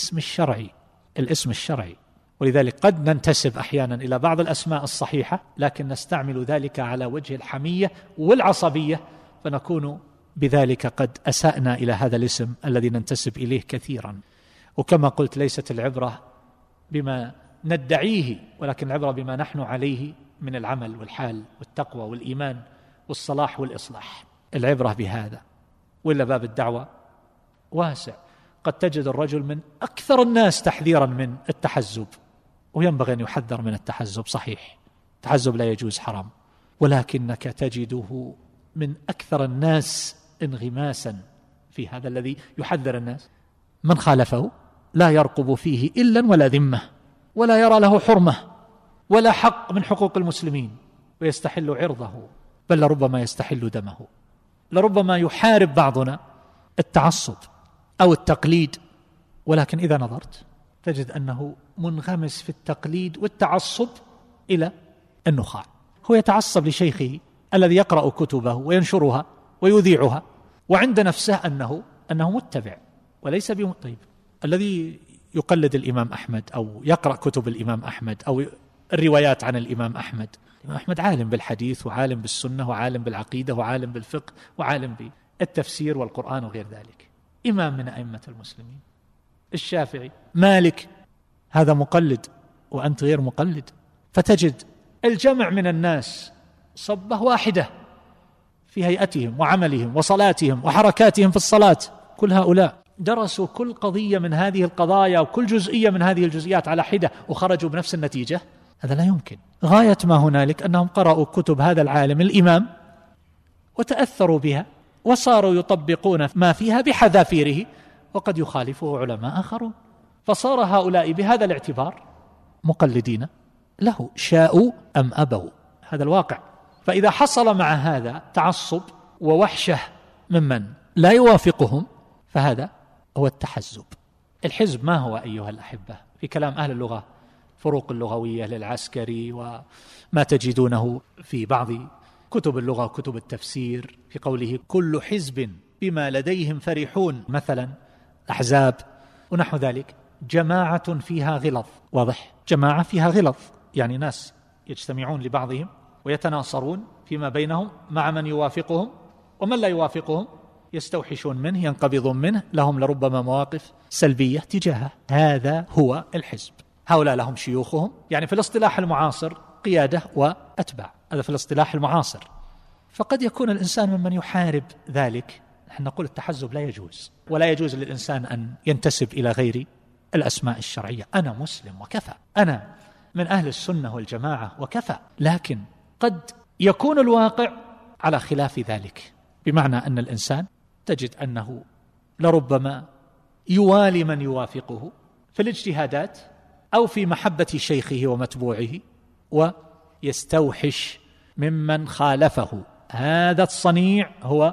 A: الاسم الشرعي. ولذلك قد ننتسب أحيانا إلى بعض الأسماء الصحيحة لكن نستعمل ذلك على وجه الحمية والعصبية، فنكون بذلك قد أسأنا إلى هذا الاسم الذي ننتسب إليه كثيرا. وكما قلت ليست العبرة بما ندعيه، ولكن العبرة بما نحن عليه من العمل والحال والتقوى والإيمان والصلاح والإصلاح. العبرة بهذا، وإلا باب الدعوة واسع. قد تجد الرجل من أكثر الناس تحذيرا من التحزب، وينبغي أن يحذر من التحزب، صحيح التحزب لا يجوز، حرام، ولكنك تجده من أكثر الناس انغماسا في هذا الذي يحذر الناس. من خالفه لا يرقب فيه إلا ولا ذمة، ولا يرى له حرمة ولا حق من حقوق المسلمين، ويستحل عرضه، بل لربما يستحل دمه. لربما يحارب بعضنا التعصب أو التقليد، ولكن إذا نظرت تجد أنه منغمس في التقليد والتعصب إلى النخاع. هو يتعصب لشيخه الذي يقرأ كتبه وينشرها ويذيعها، وعند نفسه أنه متبع وليس بمطيب. الذي يقلد الإمام أحمد أو يقرأ كتب الإمام أحمد أو الروايات عن الإمام أحمد. الإمام أحمد عالم بالحديث وعالم بالسنة وعالم بالعقيدة وعالم بالفقه وعالم بالتفسير والقرآن وغير ذلك، إمام من أئمة المسلمين. الشافعي، مالك، هذا مقلد وأنت غير مقلد. فتجد الجمع من الناس صبة واحدة في هيئتهم وعملهم وصلاتهم وحركاتهم في الصلاة، كل هؤلاء درسوا كل قضية من هذه القضايا وكل جزئية من هذه الجزئيات على حدة وخرجوا بنفس النتيجة. هذا لا يمكن. غاية ما هنالك أنهم قرأوا كتب هذا العالم الإمام وتأثروا بها وصاروا يطبقون ما فيها بحذافيره، وقد يخالفه علماء آخرون، فصار هؤلاء بهذا الاعتبار مقلدين له شاءوا أم أبوا. هذا الواقع. فإذا حصل مع هذا تعصب ووحشة ممن لا يوافقهم فهذا هو التحزب. الحزب ما هو أيها الأحبة؟ في كلام أهل اللغة فروق اللغوية للعسكري وما تجدونه في بعض كتب اللغة وكتب التفسير في قوله كل حزب بما لديهم فرحون، مثلا أحزاب ونحو ذلك، جماعة فيها غلظ. واضح؟ جماعة فيها غلظ يعني ناس يجتمعون لبعضهم ويتناصرون فيما بينهم مع من يوافقهم، ومن لا يوافقهم يستوحشون منه، ينقبضون منه، لهم لربما مواقف سلبية تجاهه. هذا هو الحزب. هؤلاء لهم شيوخهم، يعني في الاصطلاح المعاصر قيادة وأتباع، هذا في الاصطلاح المعاصر. فقد يكون الإنسان ممن يحارب ذلك. نحن نقول التحزب لا يجوز، ولا يجوز للإنسان أن ينتسب إلى غير الأسماء الشرعية. أنا مسلم وكفى، أنا من أهل السنة والجماعة وكفى. لكن قد يكون الواقع على خلاف ذلك، بمعنى أن الإنسان تجد أنه لربما يوالي من يوافقه في الاجتهادات أو في محبة شيخه ومتبوعه ويستوحش ممن خالفه. هذا الصنيع هو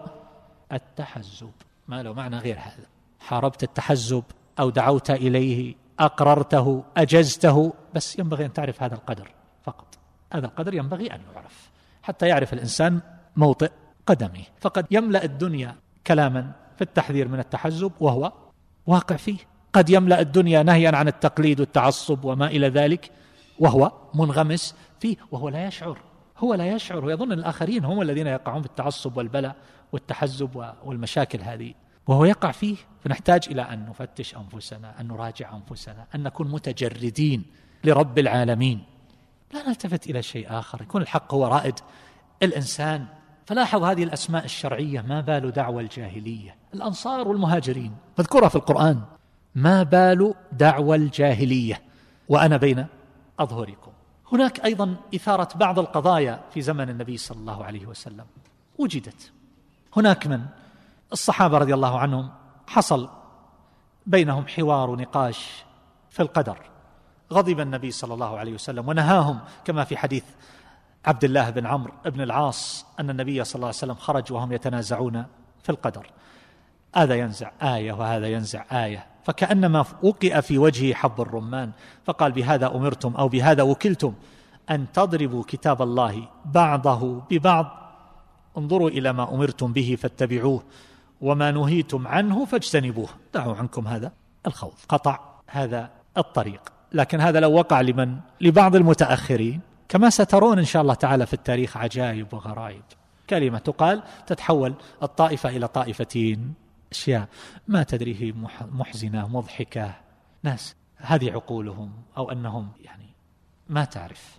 A: التحزب، ما له معنى غير هذا. حاربت التحزب أو دعوت إليه، أقررته، أجزته، بس ينبغي أن تعرف هذا القدر فقط. هذا القدر ينبغي أن يعرف حتى يعرف الإنسان موطئ قدمه. فقد يملأ الدنيا كلاما في التحذير من التحزب وهو واقع فيه، قد يملأ الدنيا نهيا عن التقليد والتعصب وما إلى ذلك وهو منغمس فيه، وهو لا يشعر. هو لا يشعر ويظن الآخرين هم الذين يقعون في التعصب والبلاء والتحزب والمشاكل هذه، وهو يقع فيه. فنحتاج إلى أن نفتش أنفسنا، أن نراجع أنفسنا، أن نكون متجردين لرب العالمين، لا نلتفت إلى شيء آخر، يكون الحق هو رائد الإنسان. فلاحظ هذه الأسماء الشرعية، ما بال دعوى الجاهلية، الأنصار والمهاجرين مذكورة في القرآن، ما بال دعوى الجاهلية وأنا بين أظهركم. هناك أيضا إثارة بعض القضايا في زمن النبي صلى الله عليه وسلم وجدت. هناك من الصحابة رضي الله عنهم حصل بينهم حوار ونقاش في القدر، غضب النبي صلى الله عليه وسلم ونهاهم، كما في حديث عبد الله بن عمرو بن العاص أن النبي صلى الله عليه وسلم خرج وهم يتنازعون في القدر، هذا ينزع آية وهذا ينزع آية، فكأنما وقئ في وجهه حب الرمان، فقال بهذا أمرتم أو بهذا وكلتم أن تضربوا كتاب الله بعضه ببعض، انظروا إلى ما أمرتم به فاتبعوه وما نهيتم عنه فاجتنبوه، دعوا عنكم هذا الخوض. قطع هذا الطريق. لكن هذا لو وقع لبعض المتأخرين كما سترون إن شاء الله تعالى في التاريخ عجائب وغرائب، كلمة تقال تتحول الطائفة إلى طائفتين، أشياء ما تدري هي محزنة مضحكة، ناس هذه عقولهم أو أنهم يعني ما تعرف.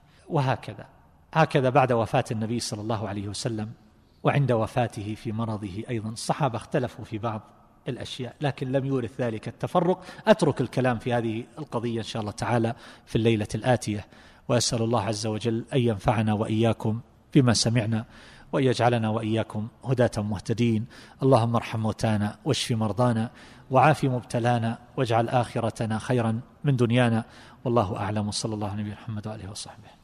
A: هكذا بعد وفاة النبي صلى الله عليه وسلم وعند وفاته في مرضه أيضا الصحابة اختلفوا في بعض الأشياء، لكن لم يورث ذلك التفرق. أترك الكلام في هذه القضية إن شاء الله تعالى في الليلة الآتية، وأسأل الله عز وجل أن ينفعنا وإياكم بما سمعنا، وأن يجعلنا وإياكم هداة مهتدين. اللهم ارحم موتانا واشف مرضانا وعاف مبتلانا واجعل آخرتنا خيرا من دنيانا، والله أعلم، صلى الله عليه وسلم محمد وآله وصحبه.